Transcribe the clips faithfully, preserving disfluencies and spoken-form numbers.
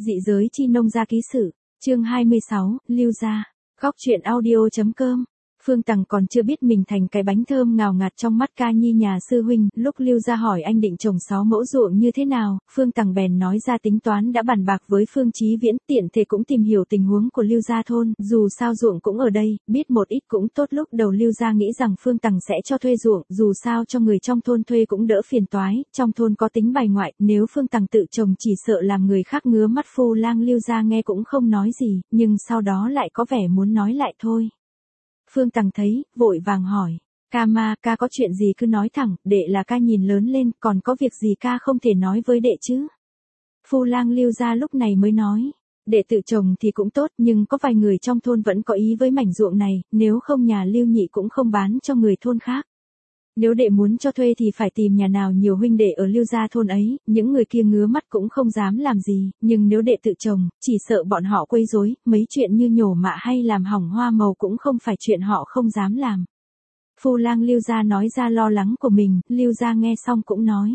Dị giới chi nông gia ký sự, chương hai mươi sáu, Lưu gia. Góc truyện audio.com. Phương Tằng còn chưa biết mình thành cái bánh thơm ngào ngạt trong mắt ca nhi nhà sư huynh, lúc Lưu gia hỏi anh định trồng sáu mẫu ruộng như thế nào, Phương Tằng bèn nói ra tính toán đã bàn bạc với Phương Chí Viễn, tiện thể cũng tìm hiểu tình huống của Lưu gia thôn, dù sao ruộng cũng ở đây, biết một ít cũng tốt. Lúc đầu Lưu gia nghĩ rằng Phương Tằng sẽ cho thuê ruộng, dù sao cho người trong thôn thuê cũng đỡ phiền toái, trong thôn có tính bài ngoại, nếu Phương Tằng tự trồng chỉ sợ làm người khác ngứa mắt. Phu lang Lưu gia nghe cũng không nói gì, nhưng sau đó lại có vẻ muốn nói lại thôi. Phương Tằng thấy, vội vàng hỏi, ca ma, ca có chuyện gì cứ nói thẳng, đệ là ca nhìn lớn lên, còn có việc gì ca không thể nói với đệ chứ? Phu lang Lưu gia lúc này mới nói, đệ tự trồng thì cũng tốt, nhưng có vài người trong thôn vẫn có ý với mảnh ruộng này, nếu không nhà Lưu nhị cũng không bán cho người thôn khác. Nếu đệ muốn cho thuê thì phải tìm nhà nào nhiều huynh đệ ở Lưu gia thôn ấy, những người kia ngứa mắt cũng không dám làm gì, nhưng nếu đệ tự trồng, chỉ sợ bọn họ quấy rối, mấy chuyện như nhổ mạ hay làm hỏng hoa màu cũng không phải chuyện họ không dám làm. Phu lang Lưu gia nói ra lo lắng của mình, Lưu gia nghe xong cũng nói.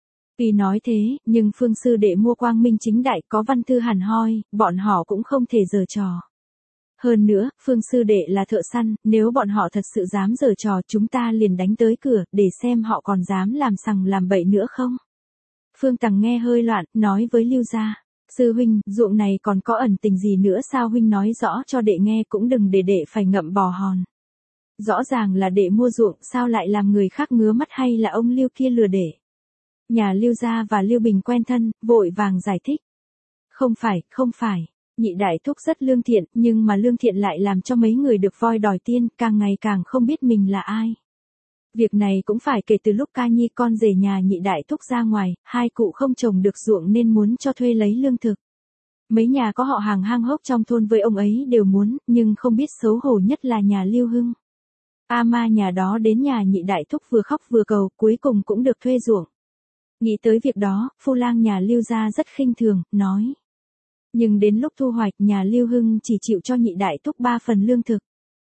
Vì nói thế, nhưng Phương sư đệ mua quang minh chính đại có văn thư hẳn hoi, bọn họ cũng không thể giở trò. Hơn nữa, Phương sư đệ là thợ săn, nếu bọn họ thật sự dám giở trò chúng ta liền đánh tới cửa, để xem họ còn dám làm sằng làm bậy nữa không. Phương Tằng nghe hơi loạn, nói với Lưu gia, sư huynh, ruộng này còn có ẩn tình gì nữa sao huynh nói rõ cho đệ nghe, cũng đừng để đệ phải ngậm bò hòn. Rõ ràng là đệ mua ruộng, sao lại làm người khác ngứa mắt, hay là ông Lưu kia lừa đệ. Nhà Lưu gia và Lưu Bình quen thân, vội vàng giải thích. Không phải, không phải. Nhị đại thúc rất lương thiện, nhưng mà lương thiện lại làm cho mấy người được voi đòi tiên, càng ngày càng không biết mình là ai. Việc này cũng phải kể từ lúc ca nhi con rể nhà nhị đại thúc ra ngoài, hai cụ không trồng được ruộng nên muốn cho thuê lấy lương thực. Mấy nhà có họ hàng hang hốc trong thôn với ông ấy đều muốn, nhưng không biết xấu hổ nhất là nhà Lưu Hưng. A ma nhà đó đến nhà nhị đại thúc vừa khóc vừa cầu, cuối cùng cũng được thuê ruộng. Nghĩ tới việc đó, phu lang nhà Lưu gia rất khinh thường, nói. Nhưng đến lúc thu hoạch nhà Lưu Hưng chỉ chịu cho nhị đại thúc ba phần lương thực.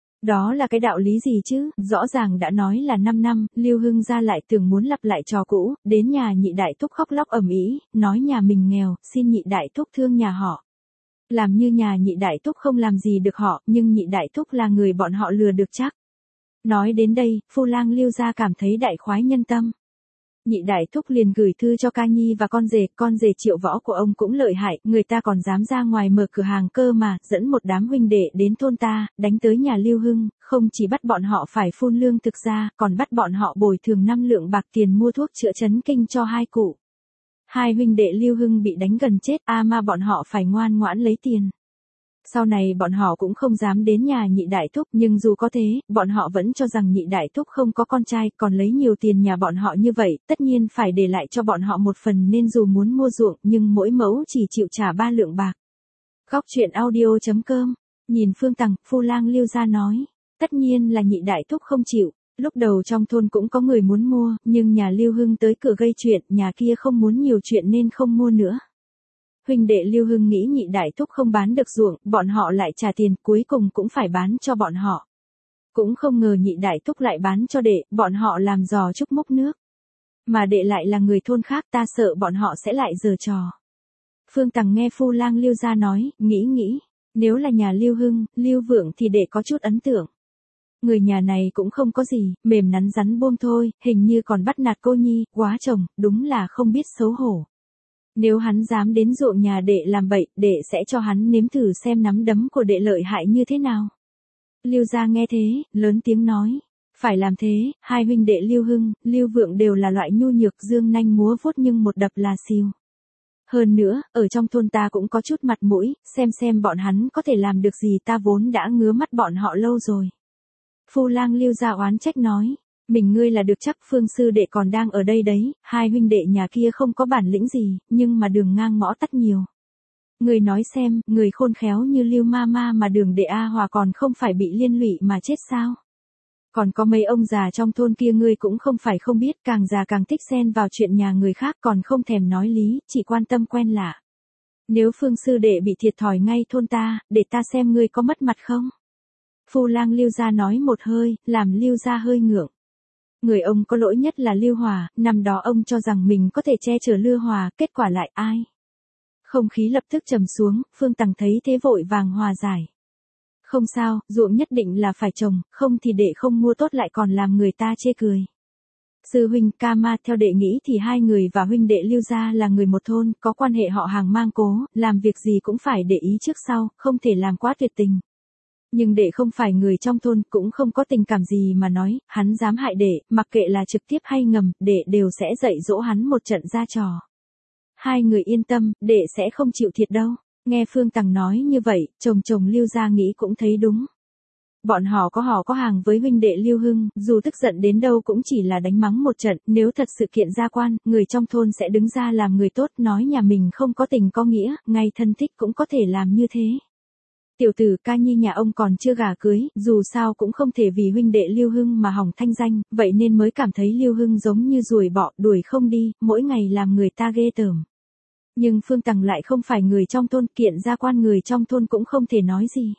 Đó là cái đạo lý gì chứ, rõ ràng đã nói là năm năm, Lưu Hưng ra lại tưởng muốn lặp lại trò cũ, đến nhà nhị đại thúc khóc lóc ầm ĩ, nói nhà mình nghèo, xin nhị đại thúc thương nhà họ. Làm như nhà nhị đại thúc không làm gì được họ, nhưng nhị đại thúc là người bọn họ lừa được chắc. Nói đến đây, phu lang Lưu gia cảm thấy đại khoái nhân tâm. Nhị đại thúc liền gửi thư cho ca nhi và con rể, con rể Triệu Võ của ông cũng lợi hại, người ta còn dám ra ngoài mở cửa hàng cơ mà, dẫn một đám huynh đệ đến thôn ta, đánh tới nhà Lưu Hưng, không chỉ bắt bọn họ phải phun lương thực ra, còn bắt bọn họ bồi thường năm lượng bạc tiền mua thuốc chữa chấn kinh cho hai cụ. Hai huynh đệ Lưu Hưng bị đánh gần chết, a mà bọn họ phải ngoan ngoãn lấy tiền. Sau này bọn họ cũng không dám đến nhà nhị đại thúc, nhưng dù có thế, bọn họ vẫn cho rằng nhị đại thúc không có con trai, còn lấy nhiều tiền nhà bọn họ như vậy, tất nhiên phải để lại cho bọn họ một phần, nên dù muốn mua ruộng, nhưng mỗi mẫu chỉ chịu trả ba lượng bạc. Góc truyện audio.com. Nhìn Phương Tằng, phu lang Lưu gia nói, tất nhiên là nhị đại thúc không chịu. Lúc đầu trong thôn cũng có người muốn mua, nhưng nhà Lưu Hưng tới cửa gây chuyện, nhà kia không muốn nhiều chuyện nên không mua nữa. Huynh đệ Lưu Hưng nghĩ nhị đại thúc không bán được ruộng, bọn họ lại trả tiền, cuối cùng cũng phải bán cho bọn họ. Cũng không ngờ nhị đại thúc lại bán cho đệ, bọn họ làm giò chúc múc nước. Mà đệ lại là người thôn khác, ta sợ bọn họ sẽ lại giở trò. Phương Tằng nghe phu lang Lưu gia nói, nghĩ nghĩ, nếu là nhà Lưu Hưng, Lưu Vượng thì đệ có chút ấn tượng. Người nhà này cũng không có gì, mềm nắn rắn buông thôi, hình như còn bắt nạt cô nhi, quá chồng, đúng là không biết xấu hổ. Nếu hắn dám đến ruộng nhà đệ làm bậy, đệ sẽ cho hắn nếm thử xem nắm đấm của đệ lợi hại như thế nào. Lưu gia nghe thế, lớn tiếng nói, phải làm thế, hai huynh đệ Lưu Hưng, Lưu Vượng đều là loại nhu nhược dương nanh múa vuốt nhưng một đập là xìu. Hơn nữa, ở trong thôn ta cũng có chút mặt mũi, xem xem bọn hắn có thể làm được gì, ta vốn đã ngứa mắt bọn họ lâu rồi. Phu lang Lưu gia oán trách nói. Mình ngươi là được chắc, Phương sư đệ còn đang ở đây đấy, hai huynh đệ nhà kia không có bản lĩnh gì, nhưng mà đường ngang ngõ tắt nhiều. Ngươi nói xem, người khôn khéo như Lưu ma ma mà đường đệ A Hòa còn không phải bị liên lụy mà chết sao? Còn có mấy ông già trong thôn kia ngươi cũng không phải không biết, càng già càng thích xen vào chuyện nhà người khác, còn không thèm nói lý, chỉ quan tâm quen lạ. Nếu Phương sư đệ bị thiệt thòi ngay thôn ta, để ta xem ngươi có mất mặt không? Phu lang Lưu gia nói một hơi, làm Lưu gia hơi ngượng. Người ông có lỗi nhất là Lưu Hòa, năm đó ông cho rằng mình có thể che chở Lưu Hòa, kết quả lại ai? Không khí lập tức trầm xuống, Phương Tằng thấy thế vội vàng hòa giải. Không sao, ruộng nhất định là phải trồng, không thì đệ không mua tốt lại còn làm người ta chê cười. Sư huynh ca ma theo đệ nghĩ thì hai người và huynh đệ Lưu gia là người một thôn, có quan hệ họ hàng mang cố, làm việc gì cũng phải để ý trước sau, không thể làm quá tuyệt tình. Nhưng đệ không phải người trong thôn, cũng không có tình cảm gì mà nói, hắn dám hại đệ, mặc kệ là trực tiếp hay ngầm, đệ đều sẽ dạy dỗ hắn một trận ra trò. Hai người yên tâm, đệ sẽ không chịu thiệt đâu. Nghe Phương Tằng nói như vậy, chồng chồng Lưu gia nghĩ cũng thấy đúng. Bọn họ có họ có hàng với huynh đệ Lưu Hưng, dù tức giận đến đâu cũng chỉ là đánh mắng một trận, nếu thật sự kiện ra quan, người trong thôn sẽ đứng ra làm người tốt, nói nhà mình không có tình có nghĩa, ngay thân thích cũng có thể làm như thế. Tiểu tử ca nhi nhà ông còn chưa gả cưới, dù sao cũng không thể vì huynh đệ Lưu Hưng mà hỏng thanh danh, vậy nên mới cảm thấy Lưu Hưng giống như ruồi bọ, đuổi không đi, mỗi ngày làm người ta ghê tởm. Nhưng Phương Tằng lại không phải người trong thôn, kiện ra quan người trong thôn cũng không thể nói gì.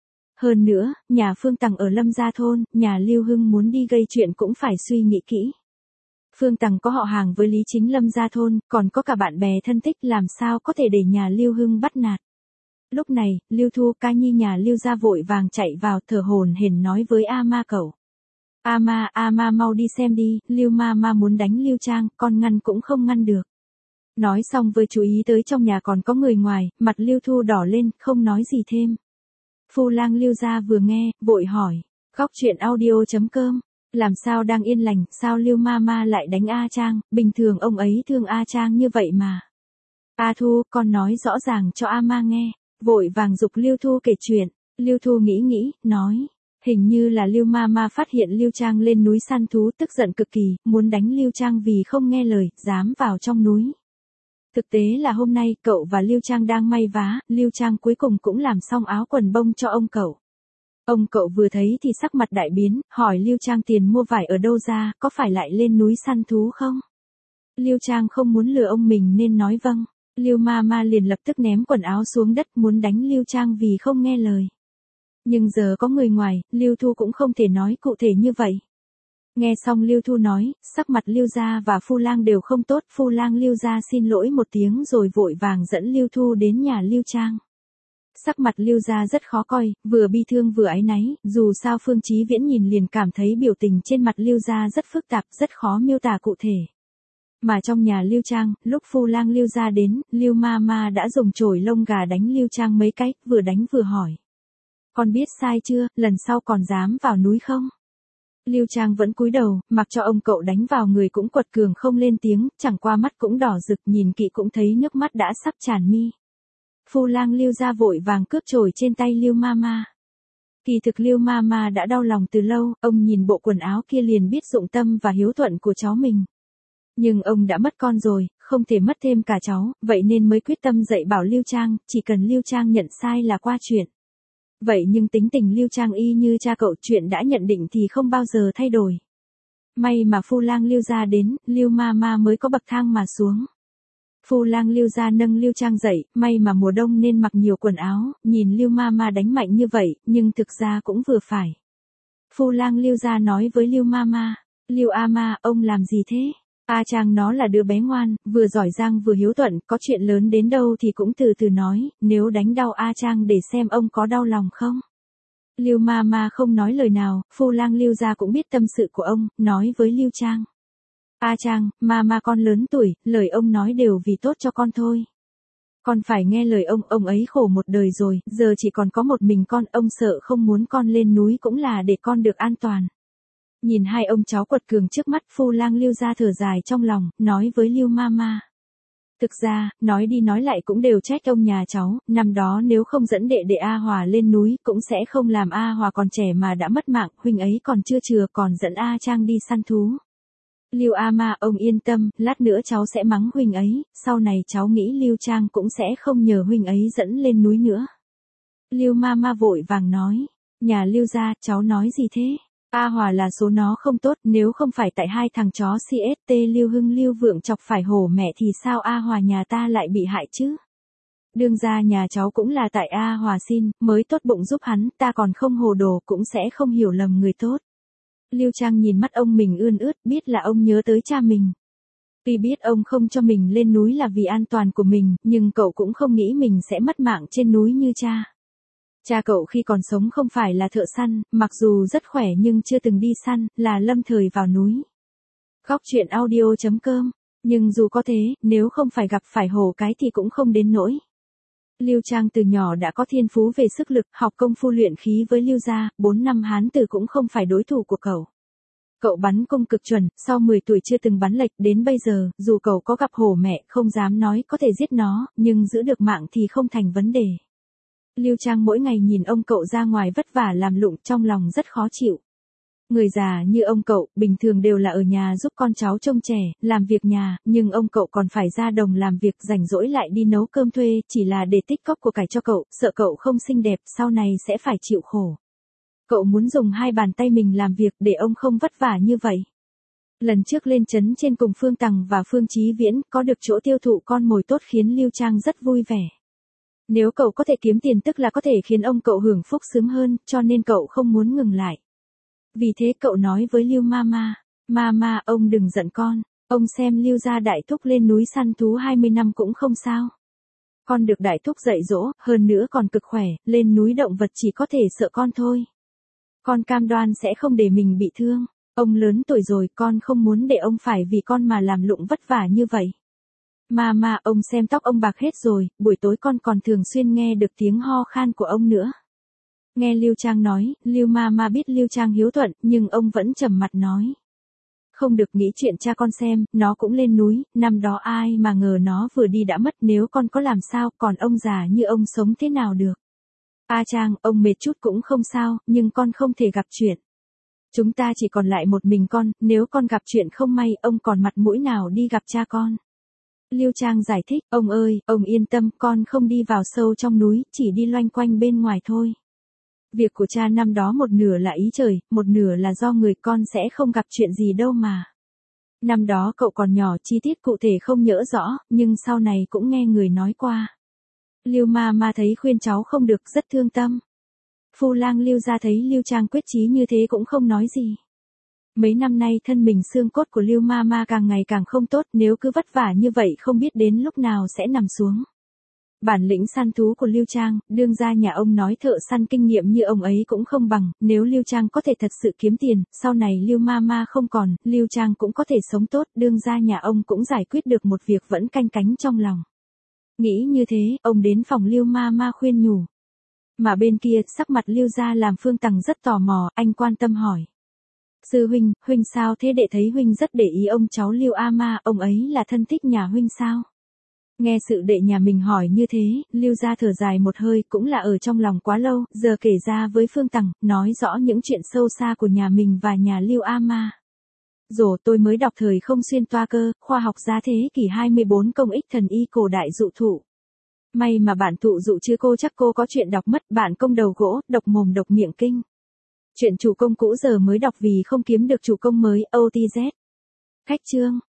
Hơn nữa, nhà Phương Tằng ở Lâm Gia thôn, nhà Lưu Hưng muốn đi gây chuyện cũng phải suy nghĩ kỹ. Phương Tằng có họ hàng với Lý Chính Lâm Gia thôn, còn có cả bạn bè thân thích, làm sao có thể để nhà Lưu Hưng bắt nạt. Lúc này, Lưu Thu ca nhi nhà Lưu gia vội vàng chạy vào, thở hổn hển nói với A Ma cậu. A Ma, A Ma mau đi xem đi, Lưu ma ma muốn đánh Lưu Trang, con ngăn cũng không ngăn được. Nói xong với chú ý tới trong nhà còn có người ngoài, mặt Lưu Thu đỏ lên, không nói gì thêm. Phu lang Lưu gia vừa nghe, vội hỏi, góc truyện audio chấm com, làm sao đang yên lành, sao Lưu ma ma lại đánh A Trang, bình thường ông ấy thương A Trang như vậy mà. A Thu, con nói rõ ràng cho A Ma nghe. Vội vàng giục Lưu Thu kể chuyện. Lưu Thu nghĩ nghĩ, nói, hình như là Lưu ma ma phát hiện Lưu Trang lên núi săn thú, tức giận cực kỳ, muốn đánh Lưu Trang vì không nghe lời, dám vào trong núi. Thực tế là hôm nay cậu và Lưu Trang đang may vá, Lưu Trang cuối cùng cũng làm xong áo quần bông cho ông cậu. Ông cậu vừa thấy thì sắc mặt đại biến, hỏi Lưu Trang tiền mua vải ở đâu ra, có phải lại lên núi săn thú không? Lưu Trang không muốn lừa ông mình nên nói vâng. Lưu ma ma liền lập tức ném quần áo xuống đất muốn đánh Lưu Trang vì không nghe lời. Nhưng giờ có người ngoài, Lưu Thu cũng không thể nói cụ thể như vậy. Nghe xong Lưu Thu nói, sắc mặt Lưu gia và Phu Lang đều không tốt, Phu Lang Lưu gia xin lỗi một tiếng rồi vội vàng dẫn Lưu Thu đến nhà Lưu Trang. Sắc mặt Lưu gia rất khó coi, vừa bi thương vừa áy náy, dù sao Phương Chí Viễn nhìn liền cảm thấy biểu tình trên mặt Lưu gia rất phức tạp, rất khó miêu tả cụ thể. Mà trong nhà Lưu Trang, lúc Phu Lang Lưu gia đến, Lưu ma ma đã dùng chổi lông gà đánh Lưu Trang mấy cái, vừa đánh vừa hỏi. Con biết sai chưa, lần sau còn dám vào núi không? Lưu Trang vẫn cúi đầu, mặc cho ông cậu đánh vào người cũng quật cường không lên tiếng, chẳng qua mắt cũng đỏ rực, nhìn kỹ cũng thấy nước mắt đã sắp tràn mi. Phu Lang Lưu gia vội vàng cướp chổi trên tay Lưu ma ma. Kỳ thực Lưu ma ma đã đau lòng từ lâu, ông nhìn bộ quần áo kia liền biết dụng tâm và hiếu thuận của cháu mình. Nhưng ông đã mất con rồi, không thể mất thêm cả cháu, vậy nên mới quyết tâm dạy bảo Lưu Trang, chỉ cần Lưu Trang nhận sai là qua chuyện. Vậy nhưng tính tình Lưu Trang y như cha cậu, chuyện đã nhận định thì không bao giờ thay đổi. May mà Phu Lang Lưu gia đến, Lưu ma ma mới có bậc thang mà xuống. Phu Lang Lưu gia nâng Lưu Trang dậy, may mà mùa đông nên mặc nhiều quần áo, nhìn Lưu ma ma đánh mạnh như vậy, nhưng thực ra cũng vừa phải. Phu Lang Lưu gia nói với Lưu ma ma, Lưu A Ma, ông làm gì thế? A Trang nó là đứa bé ngoan, vừa giỏi giang vừa hiếu thuận, có chuyện lớn đến đâu thì cũng từ từ nói, nếu đánh đau A Trang để xem ông có đau lòng không. Lưu ma ma không nói lời nào, Phu Lang Lưu gia cũng biết tâm sự của ông, nói với Lưu Trang. A Trang, ma ma con lớn tuổi, lời ông nói đều vì tốt cho con thôi. Con phải nghe lời ông, ông ấy khổ một đời rồi, giờ chỉ còn có một mình con, ông sợ không muốn con lên núi cũng là để con được an toàn. Nhìn hai ông cháu quật cường trước mắt, Phu Lang Lưu gia thở dài trong lòng, nói với Lưu ma ma. Thực ra, nói đi nói lại cũng đều trách ông nhà cháu, năm đó nếu không dẫn đệ đệ A Hòa lên núi, cũng sẽ không làm A Hòa còn trẻ mà đã mất mạng, huynh ấy còn chưa chừa còn dẫn A Trang đi săn thú. Lưu A Ma, ông yên tâm, lát nữa cháu sẽ mắng huynh ấy, sau này cháu nghĩ Lưu Trang cũng sẽ không nhờ huynh ấy dẫn lên núi nữa. Lưu ma ma vội vàng nói, nhà Lưu gia, cháu nói gì thế? A Hòa là số nó không tốt, nếu không phải tại hai thằng chó xê ét tê Lưu Hưng Lưu Vượng chọc phải hổ mẹ thì sao A Hòa nhà ta lại bị hại chứ? Đương ra nhà cháu cũng là tại A Hòa xin, mới tốt bụng giúp hắn, ta còn không hồ đồ cũng sẽ không hiểu lầm người tốt. Lưu Trang nhìn mắt ông mình ươn ướt, biết là ông nhớ tới cha mình. Tuy biết ông không cho mình lên núi là vì an toàn của mình, nhưng cậu cũng không nghĩ mình sẽ mất mạng trên núi như cha. Cha cậu khi còn sống không phải là thợ săn, mặc dù rất khỏe nhưng chưa từng đi săn, là lâm thời vào núi. Góc truyện audio chấm com. Nhưng dù có thế, nếu không phải gặp phải hổ cái thì cũng không đến nỗi. Lưu Trang từ nhỏ đã có thiên phú về sức lực, học công phu luyện khí với Lưu gia, bốn năm Hán Tử cũng không phải đối thủ của cậu. Cậu bắn cung cực chuẩn, sau mười tuổi chưa từng bắn lệch, đến bây giờ, dù cậu có gặp hổ mẹ, không dám nói có thể giết nó, nhưng giữ được mạng thì không thành vấn đề. Lưu Trang mỗi ngày nhìn ông cậu ra ngoài vất vả làm lụng, trong lòng rất khó chịu. Người già như ông cậu, bình thường đều là ở nhà giúp con cháu trông trẻ, làm việc nhà, nhưng ông cậu còn phải ra đồng làm việc, rảnh rỗi lại đi nấu cơm thuê, chỉ là để tích cóp của cải cho cậu, sợ cậu không xinh đẹp, sau này sẽ phải chịu khổ. Cậu muốn dùng hai bàn tay mình làm việc để ông không vất vả như vậy. Lần trước lên trấn trên cùng Phương Tằng và Phương Chí Viễn, có được chỗ tiêu thụ con mồi tốt khiến Lưu Trang rất vui vẻ. Nếu cậu có thể kiếm tiền tức là có thể khiến ông cậu hưởng phúc sớm hơn, cho nên cậu không muốn ngừng lại. Vì thế cậu nói với Lưu Mama, Mama, ông đừng giận con, ông xem Lưu gia đại thúc lên núi săn thú hai mươi năm cũng không sao. Con được đại thúc dạy dỗ, hơn nữa còn cực khỏe, lên núi động vật chỉ có thể sợ con thôi. Con cam đoan sẽ không để mình bị thương, ông lớn tuổi rồi, con không muốn để ông phải vì con mà làm lụng vất vả như vậy. Mama, ông xem tóc ông bạc hết rồi, buổi tối con còn thường xuyên nghe được tiếng ho khan của ông nữa. Nghe Lưu Trang nói, Lưu Mama biết Lưu Trang hiếu thuận, nhưng ông vẫn trầm mặt nói. Không được nghĩ chuyện cha con xem, nó cũng lên núi, năm đó ai mà ngờ nó vừa đi đã mất, nếu con có làm sao, còn ông già như ông sống thế nào được. A Trang, ông mệt chút cũng không sao, nhưng con không thể gặp chuyện. Chúng ta chỉ còn lại một mình con, nếu con gặp chuyện không may, ông còn mặt mũi nào đi gặp cha con. Lưu Trang giải thích, ông ơi, ông yên tâm, con không đi vào sâu trong núi, chỉ đi loanh quanh bên ngoài thôi. Việc của cha năm đó một nửa là ý trời, một nửa là do người, con sẽ không gặp chuyện gì đâu mà. Năm đó cậu còn nhỏ, chi tiết cụ thể không nhớ rõ, nhưng sau này cũng nghe người nói qua. Lưu Mama thấy khuyên cháu không được, rất thương tâm. Phu lang Lưu gia thấy Lưu Trang quyết chí như thế cũng không nói gì. Mấy năm nay thân mình xương cốt của Lưu Mama càng ngày càng không tốt, nếu cứ vất vả như vậy không biết đến lúc nào sẽ nằm xuống. Bản lĩnh săn thú của Lưu Trang, đương gia nhà ông nói thợ săn kinh nghiệm như ông ấy cũng không bằng, nếu Lưu Trang có thể thật sự kiếm tiền, sau này Lưu Mama không còn, Lưu Trang cũng có thể sống tốt, đương gia nhà ông cũng giải quyết được một việc vẫn canh cánh trong lòng. Nghĩ như thế, ông đến phòng Lưu Mama khuyên nhủ. Mà bên kia, sắc mặt Lưu gia làm Phương Tằng rất tò mò, anh quan tâm hỏi. Sư huynh, huynh sao thế, đệ thấy huynh rất để ý ông cháu Lưu A Ma, ông ấy là thân thích nhà huynh sao? Nghe sự đệ nhà mình hỏi như thế, Lưu gia thở dài một hơi, cũng là ở trong lòng quá lâu, giờ kể ra với Phương Tằng, nói rõ những chuyện sâu xa của nhà mình và nhà Lưu A Ma. Rồi tôi mới đọc thời không xuyên toa cơ, khoa học gia thế kỷ hai mươi bốn công ích thần y cổ đại dụ thụ. May mà bạn thụ dụ chứ cô chắc cô có chuyện đọc mất, bạn công đầu gỗ, độc mồm độc miệng kinh. Chuyện chủ công cũ giờ mới đọc vì không kiếm được chủ công mới, o tê z. Khách chương.